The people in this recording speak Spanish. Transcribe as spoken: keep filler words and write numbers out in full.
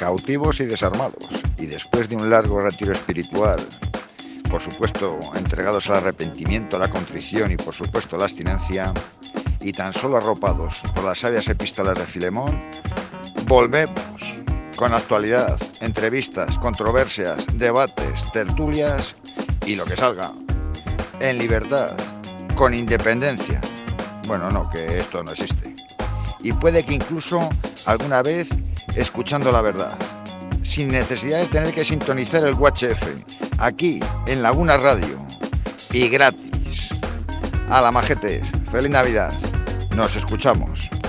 cautivos y desarmados, y después de un largo retiro espiritual, por supuesto entregados al arrepentimiento, la contrición y por supuesto la abstinencia, y tan solo arropados por las sabias epístolas de Filemón, volvemos con actualidad, entrevistas, controversias, debates, tertulias y lo que salga, en libertad, con independencia. Bueno, no, que esto no existe. Y puede que incluso alguna vez escuchando la verdad, sin necesidad de tener que sintonizar el U H F, aquí en Laguna Radio, y gratis. A la majetes, feliz Navidad, nos escuchamos.